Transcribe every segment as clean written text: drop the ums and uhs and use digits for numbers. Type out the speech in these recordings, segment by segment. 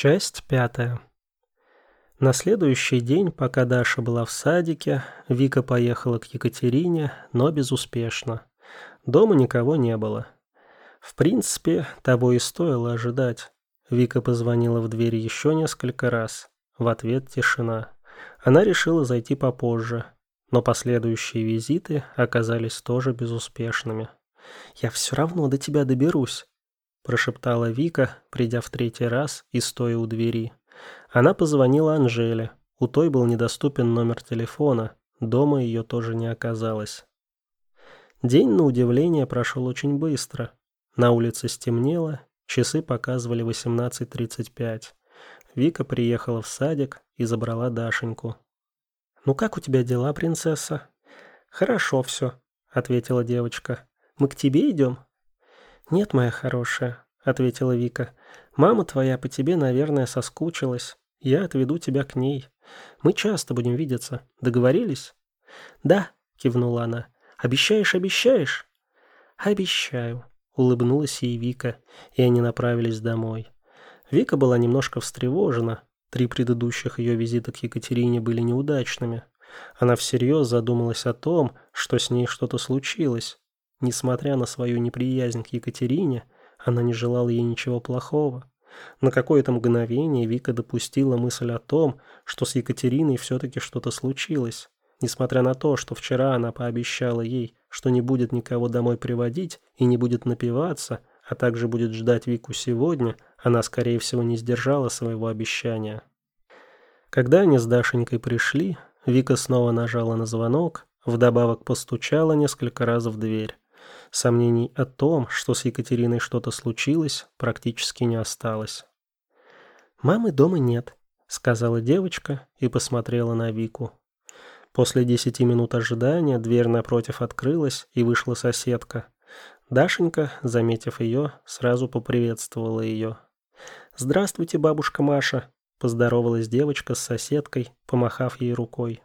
Часть 5. На следующий день, пока Даша была в садике, Вика поехала к Екатерине, но безуспешно. Дома никого не было. В принципе, того и стоило ожидать. Вика позвонила в дверь еще несколько раз. В ответ тишина. Она решила зайти попозже, но последующие визиты оказались тоже безуспешными. «Я все равно до тебя доберусь», – прошептала Вика, придя в третий раз и стоя у двери. Она позвонила Анжеле. У той был недоступен номер телефона. Дома ее тоже не оказалось. День, на удивление, прошел очень быстро. На улице стемнело, часы показывали 18:35. Вика приехала в садик и забрала Дашеньку. «Ну как у тебя дела, принцесса?» «Хорошо все», — ответила девочка. «Мы к тебе идем?» «Нет, моя хорошая», — ответила Вика. «Мама твоя по тебе, наверное, соскучилась. Я отведу тебя к ней. Мы часто будем видеться. Договорились?» «Да», — кивнула она. «Обещаешь, обещаешь?» «Обещаю», — улыбнулась ей Вика, и они направились домой. Вика была немножко встревожена. 3 предыдущих ее визита к Екатерине были неудачными. Она всерьез задумалась о том, что с ней что-то случилось. Несмотря на свою неприязнь к Екатерине, она не желала ей ничего плохого. На какое-то мгновение Вика допустила мысль о том, что с Екатериной все-таки что-то случилось. Несмотря на то, что вчера она пообещала ей, что не будет никого домой приводить и не будет напиваться, а также будет ждать Вику сегодня, она, скорее всего, не сдержала своего обещания. Когда они с Дашенькой пришли, Вика снова нажала на звонок, вдобавок постучала несколько раз в дверь. Сомнений о том, что с Екатериной что-то случилось, практически не осталось. «Мамы дома нет», — сказала девочка и посмотрела на Вику. После 10 минут ожидания дверь напротив открылась, и вышла соседка. Дашенька, заметив ее, сразу поприветствовала ее. «Здравствуйте, бабушка Маша», — поздоровалась девочка с соседкой, помахав ей рукой.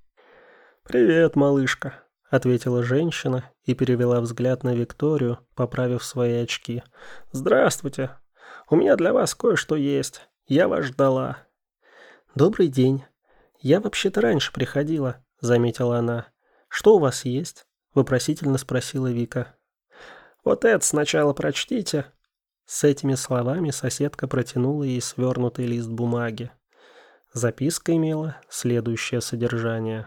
«Привет, малышка», — ответила женщина и перевела взгляд на Викторию, поправив свои очки. «Здравствуйте. У меня для вас кое-что есть. Я вас ждала». «Добрый день. Я вообще-то раньше приходила», — заметила она. «Что у вас есть?» — вопросительно спросила Вика. «Вот это сначала прочтите». С этими словами соседка протянула ей свернутый лист бумаги. Записка имела следующее содержание.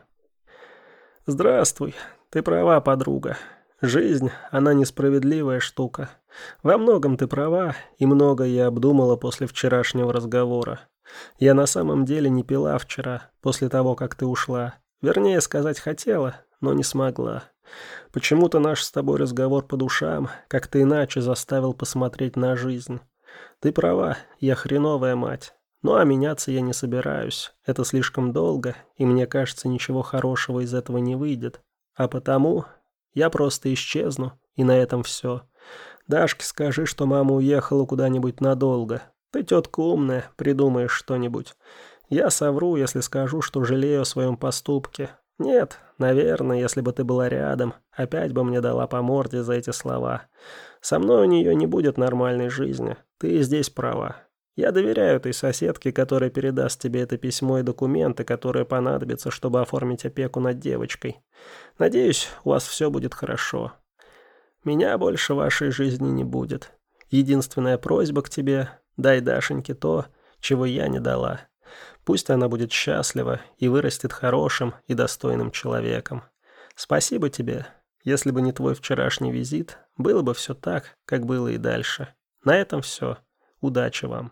«Здравствуй. Ты права, подруга. Жизнь, она несправедливая штука. Во многом ты права, и много я обдумала после вчерашнего разговора. Я на самом деле не пила вчера, после того, как ты ушла. Вернее сказать, хотела, но не смогла. Почему-то наш с тобой разговор по душам как-то иначе заставил посмотреть на жизнь. Ты права, я хреновая мать. Ну а меняться я не собираюсь. Это слишком долго, и мне кажется, ничего хорошего из этого не выйдет. А потому я просто исчезну, и на этом все. Дашке скажи, что мама уехала куда-нибудь надолго. Ты тетка умная, придумаешь что-нибудь. Я совру, если скажу, что жалею о своем поступке. Нет, наверное, если бы ты была рядом, опять бы мне дала по морде за эти слова. Со мной у нее не будет нормальной жизни. Ты здесь права. Я доверяю этой соседке, которая передаст тебе это письмо и документы, которые понадобятся, чтобы оформить опеку над девочкой. Надеюсь, у вас все будет хорошо. Меня больше в вашей жизни не будет. Единственная просьба к тебе – дай Дашеньке то, чего я не дала. Пусть она будет счастлива и вырастет хорошим и достойным человеком. Спасибо тебе. Если бы не твой вчерашний визит, было бы все так, как было и дальше. На этом все. Удачи вам».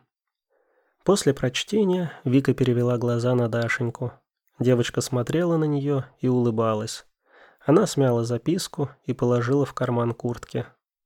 После прочтения Вика перевела глаза на Дашеньку. Девочка смотрела на нее и улыбалась. Она смяла записку и положила в карман куртки.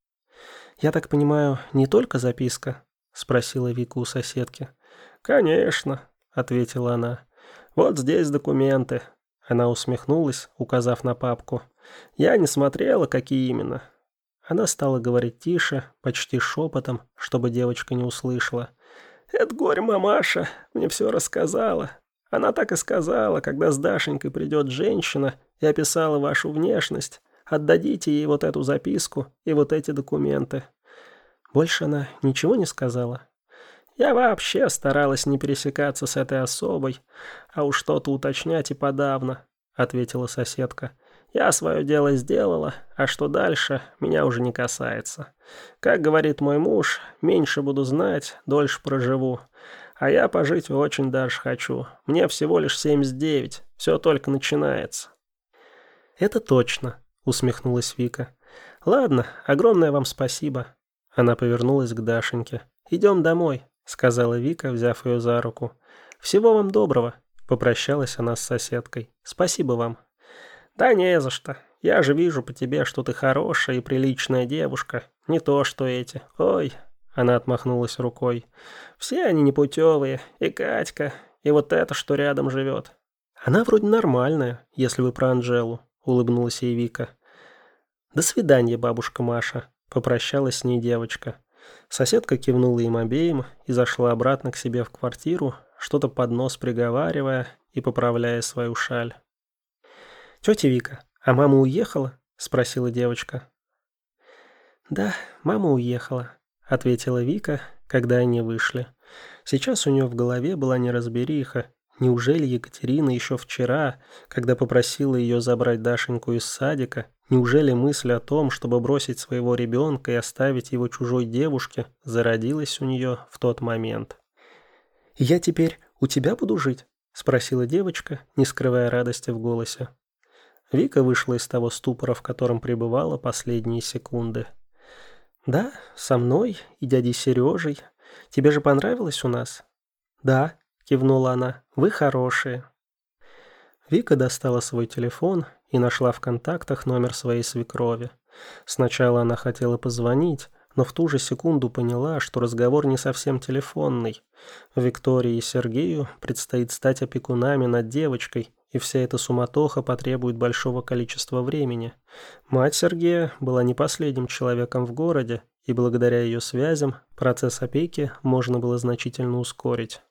«Я так понимаю, не только записка?» — спросила Вика у соседки. «Конечно», — ответила она. «Вот здесь документы». Она усмехнулась, указав на папку. «Я не смотрела, какие именно». Она стала говорить тише, почти шепотом, чтобы девочка не услышала. «Это горе-мамаша мне все рассказала. Она так и сказала, когда с Дашенькой придет женщина и описала вашу внешность. Отдадите ей вот эту записку и вот эти документы». «Больше она ничего не сказала?» Я вообще старалась не пересекаться с этой особой, а уж что-то уточнять и подавно», — ответила соседка. «Я свое дело сделала, а что дальше, меня уже не касается. Как говорит мой муж, меньше буду знать, дольше проживу. А я пожить очень даже хочу. Мне всего лишь 79, все только начинается». «Это точно», — усмехнулась Вика. «Ладно, огромное вам спасибо». Она повернулась к Дашеньке. «Идем домой», — сказала Вика, взяв ее за руку. «Всего вам доброго», — попрощалась она с соседкой. «Спасибо вам». «Да не за что. Я же вижу по тебе, что ты хорошая и приличная девушка. Не то, что эти. Ой», — она отмахнулась рукой. «Все они непутевые. И Катька, и вот эта, что рядом живет». «Она вроде нормальная, если вы про Анжелу», — улыбнулась ей Вика. «До свидания, бабушка Маша», — попрощалась с ней девочка. Соседка кивнула им обеим и зашла обратно к себе в квартиру, что-то под нос приговаривая и поправляя свою шаль. «Тетя Вика, а мама уехала?» — спросила девочка. «Да, мама уехала», — ответила Вика, когда они вышли. Сейчас у нее в голове была неразбериха. Неужели Екатерина еще вчера, когда попросила ее забрать Дашеньку из садика, неужели мысль о том, чтобы бросить своего ребенка и оставить его чужой девушке, зародилась у нее в тот момент? «Я теперь у тебя буду жить?» — спросила девочка, не скрывая радости в голосе. Вика вышла из того ступора, в котором пребывала последние секунды. «Да, со мной и дядей Сережей. Тебе же понравилось у нас?» «Да», — кивнула она, — «вы хорошие». Вика достала свой телефон и нашла в контактах номер своей свекрови. Сначала она хотела позвонить, но в ту же секунду поняла, что разговор не совсем телефонный. Виктории и Сергею предстоит стать опекунами над девочкой, и вся эта суматоха потребует большого количества времени. Мать Сергея была не последним человеком в городе, и благодаря ее связям процесс опеки можно было значительно ускорить.